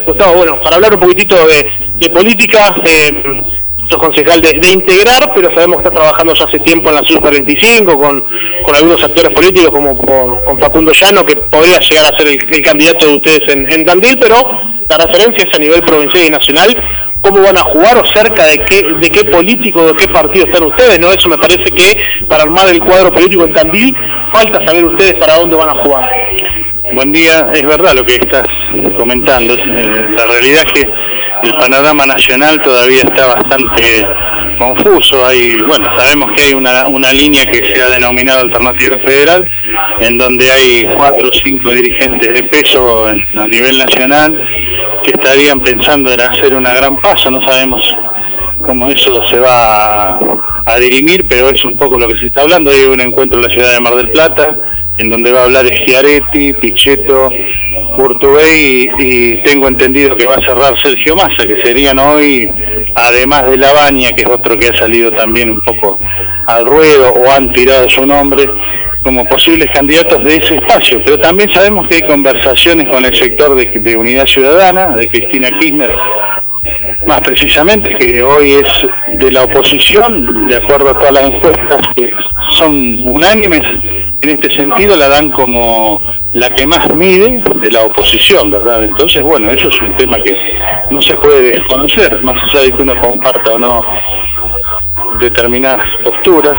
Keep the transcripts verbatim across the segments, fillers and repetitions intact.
Gustavo, bueno, para hablar un poquitito de, de política, eh, sos concejal de, de Integrar, pero sabemos que está trabajando ya hace tiempo en la Sur cuarenta y cinco con, con algunos actores políticos como con, con Facundo Llano, que podría llegar a ser el, el candidato de ustedes en, en Tandil, pero la referencia es a nivel provincial y nacional. ¿Cómo van a jugar o cerca de qué, de qué político, de qué partido están ustedes? No, eso me parece que para armar el cuadro político en Tandil falta saber ustedes para dónde van a jugar. Buen día, es verdad lo que estás comentando. Eh, la realidad es que el panorama nacional todavía está bastante confuso. Hay, bueno, sabemos que hay una, una línea que se ha denominado Alternativa Federal, en donde hay cuatro o cinco dirigentes de peso en, a nivel nacional que estarían pensando en hacer una gran paso. No sabemos cómo eso se va a, a dirimir, pero es un poco lo que se está hablando. Hay un encuentro en la ciudad de Mar del Plata, en donde va a hablar Schiaretti, Pichetto, Urtubey, y, y tengo entendido que va a cerrar Sergio Massa, que serían hoy, además de Labaña, que es otro que ha salido también un poco al ruedo, o han tirado su nombre, como posibles candidatos de ese espacio. Pero también sabemos que hay conversaciones con el sector de, de Unidad Ciudadana, de Cristina Kirchner, más precisamente, que hoy es de la oposición, de acuerdo a todas las encuestas que son unánimes, en este sentido la dan como la que más mide de la oposición, ¿verdad? Entonces, bueno, eso es un tema que no se puede desconocer, más allá de que uno comparta o no determinadas posturas.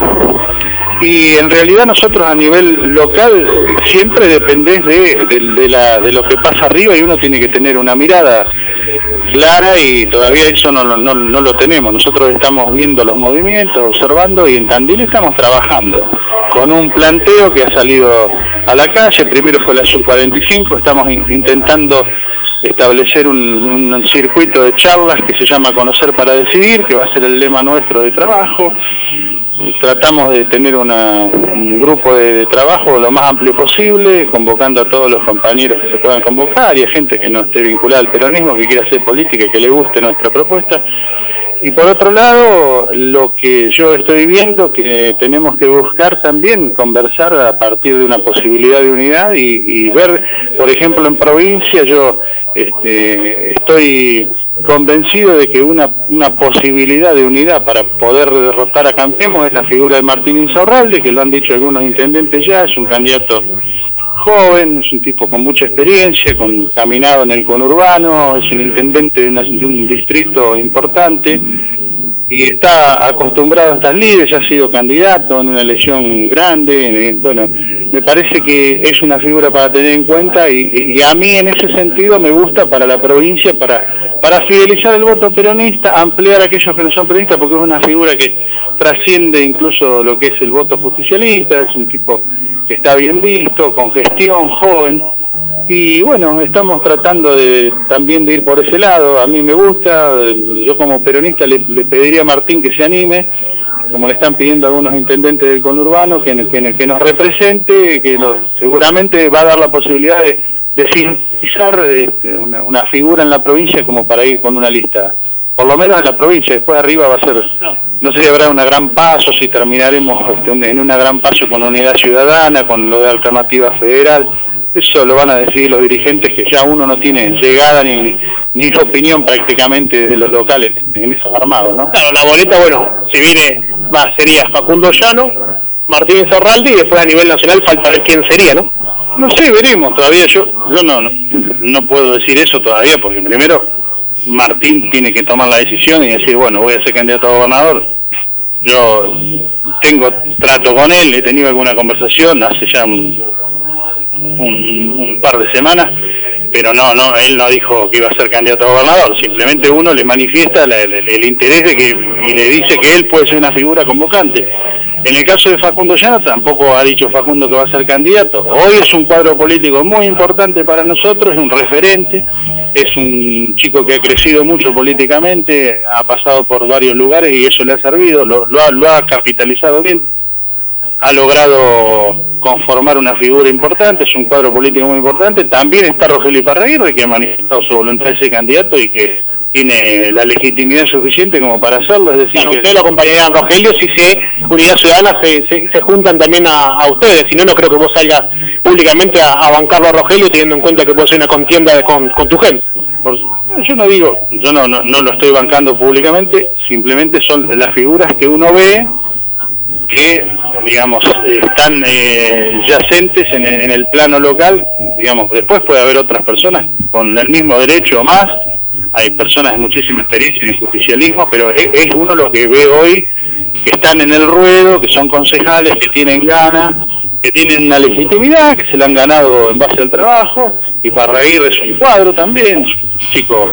Y en realidad nosotros a nivel local siempre dependés de, de, de, la, de lo que pasa arriba, y uno tiene que tener una mirada clara, y todavía eso no, no, no lo tenemos. Nosotros estamos viendo los movimientos, observando, y en Tandil estamos trabajando con un planteo que ha salido a la calle. Primero fue la Sur cuarenta y cinco, estamos in, intentando establecer un, un circuito de charlas que se llama Conocer para Decidir, que va a ser el lema nuestro de trabajo. Tratamos de tener una, un grupo de, de trabajo lo más amplio posible, convocando a todos los compañeros que se puedan convocar, y a gente que no esté vinculada al peronismo, que quiera hacer política y que le guste nuestra propuesta. Y por otro lado, lo que yo estoy viendo, que tenemos que buscar también conversar a partir de una posibilidad de unidad, y, y ver, por ejemplo, en provincia, yo este, estoy convencido de que una, una posibilidad de unidad para poder derrotar a Cambiemos es la figura de Martín Insaurralde, que lo han dicho algunos intendentes ya. Es un candidato joven, es un tipo con mucha experiencia, con caminado en el conurbano, es un intendente de, una, de un distrito importante, y está acostumbrado a estas lides, ya ha sido candidato en una elección grande. Eh, bueno, me parece que es una figura para tener en cuenta, y, y a mí en ese sentido me gusta para la provincia, para, para fidelizar el voto peronista, ampliar a aquellos que no son peronistas, porque es una figura que trasciende incluso lo que es el voto justicialista. Es un tipo que está bien visto, con gestión, joven. Y bueno, estamos tratando de también de ir por ese lado. A mí me gusta, yo como peronista le, le pediría a Martín que se anime, como le están pidiendo algunos intendentes del conurbano, que, que, que nos represente, que nos, seguramente va a dar la posibilidad de, de sintetizar este, una, una figura en la provincia como para ir con una lista, por lo menos en la provincia. Después arriba va a ser, no sé si habrá una gran paso, si terminaremos este, en una gran paso con Unidad Ciudadana, con lo de Alternativa Federal. Eso lo van a decidir los dirigentes, que ya uno no tiene llegada ni, ni opinión prácticamente desde los locales en esos armados, ¿no? Claro, la boleta, bueno, si viene, va, sería Facundo Llano, Martín Insaurralde, y después a nivel nacional falta ver quién sería, ¿no? No sé, veremos todavía. Yo yo no, no, no puedo decir eso todavía, porque primero Martín tiene que tomar la decisión y decir, bueno, voy a ser candidato a gobernador. Yo tengo trato con él, he tenido alguna conversación hace ya un... Un, un par de semanas, pero no, no, él no dijo que iba a ser candidato a gobernador. Simplemente uno le manifiesta la, el, el interés de que, y le dice que él puede ser una figura convocante. En el caso de Facundo Llano, tampoco ha dicho Facundo que va a ser candidato. Hoy es un cuadro político muy importante para nosotros, es un referente, es un chico que ha crecido mucho políticamente, ha pasado por varios lugares y eso le ha servido, lo, lo, ha, lo ha capitalizado bien. Ha logrado conformar una figura importante, es un cuadro político muy importante. También está Rogelio Iparraguirre, que ha manifestado su voluntad de ser candidato y que tiene la legitimidad suficiente como para hacerlo. Es decir, bueno, que ustedes lo acompañarían, Rogelio, si se Unidad Ciudadana se, se, se juntan también a, a ustedes. Si no, no creo que vos salgas públicamente a, a bancarlo a Rogelio, teniendo en cuenta que puede ser una contienda de, con, con tu gente. Por, yo no digo, yo no, no, no lo estoy bancando públicamente, simplemente son las figuras que uno ve que, digamos, están eh, yacentes en, en el plano local, digamos, después puede haber otras personas con el mismo derecho o más, hay personas de muchísima experiencia en el justicialismo, pero es, es uno lo que ve hoy, que están en el ruedo, que son concejales, que tienen ganas, que tienen una legitimidad, que se la han ganado en base al trabajo, y Parreguirre es un cuadro también, chico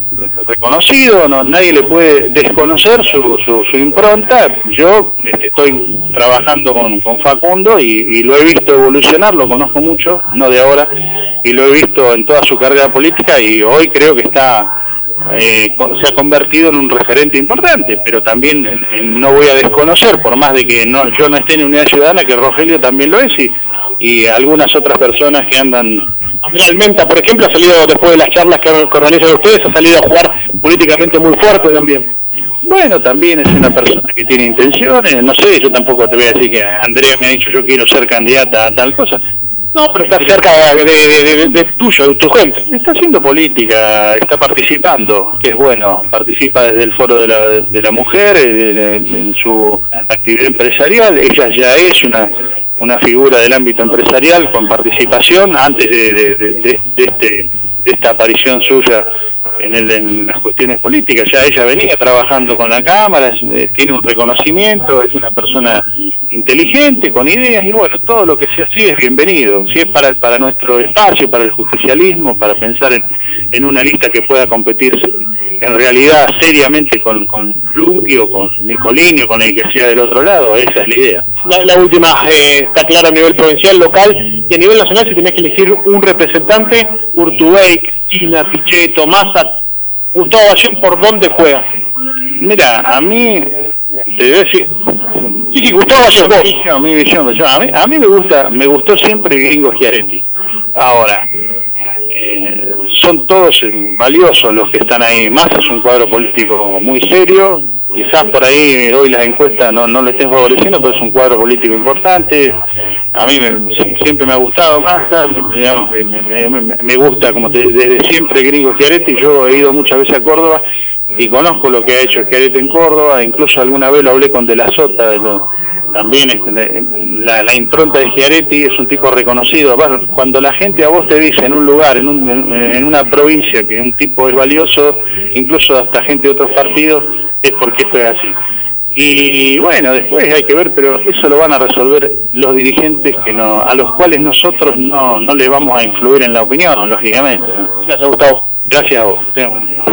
reconocido, no, nadie le puede desconocer su, su, su impronta. Yo este, estoy trabajando con, con Facundo y, y lo he visto evolucionar, lo conozco mucho, no de ahora, y lo he visto en toda su carrera política y hoy creo que está eh, se ha convertido en un referente importante, pero también en, en, no voy a desconocer, por más de que no, yo no esté en Unidad Ciudadana, que Rogelio también lo es y, y algunas otras personas que andan. Andrea Almenta, por ejemplo, ha salido después de las charlas que organizan ustedes, ha salido a jugar políticamente muy fuerte también. Bueno, también es una persona que tiene intenciones, no sé, yo tampoco te voy a decir que Andrea me ha dicho yo quiero ser candidata a tal cosa. No, pero está cerca de, de, de, de tuyo, de tu gente. Está haciendo política, está participando, que es bueno, participa desde el foro de la, de la mujer, en, en su actividad empresarial, ella ya es una una figura del ámbito empresarial con participación antes de, de, de, de, de, este, de esta aparición suya en, el, en las cuestiones políticas. Ya ella venía trabajando con la Cámara, es, eh, tiene un reconocimiento, es una persona inteligente, con ideas, y bueno, todo lo que sea así es bienvenido. Si es para, para nuestro espacio, para el justicialismo, para pensar en, en una lista que pueda competir en realidad seriamente con, con Luqui o con Nicolini o con el que sea del otro lado, esa es la idea. La, la última, eh, está claro a nivel provincial, local, y a nivel nacional si tenés que elegir un representante, Urtubey, Cristina, Pichetto, Massa, Gustavo Ballén, ¿por dónde juega? Mira, a mí, te voy a decir, sí, sí, Gustavo Ballén, vos. Visión, mi visión, yo, a mí, a mí me gusta, me gustó siempre Gringo Schiaretti. Ahora, eh, son todos valiosos los que están ahí. Massa es un cuadro político muy serio, quizás por ahí hoy las encuestas no, no le estén favoreciendo, pero es un cuadro político importante. A mí me, siempre me ha gustado Massa, digamos, me, me, me, me gusta como te, desde siempre Gringo Schiaretti. Yo he ido muchas veces a Córdoba y conozco lo que ha hecho Schiaretti en Córdoba, incluso alguna vez lo hablé con De la Sota, de lo, también la, la impronta de Schiaretti, es un tipo reconocido. Cuando la gente a vos te dice en un lugar, en, un, en una provincia, que un tipo es valioso, incluso hasta gente de otros partidos, es porque esto es así. Y bueno, después hay que ver, pero eso lo van a resolver los dirigentes que no, a los cuales nosotros no, no les vamos a influir en la opinión, lógicamente. Gracias, Gustavo. Gracias a vos.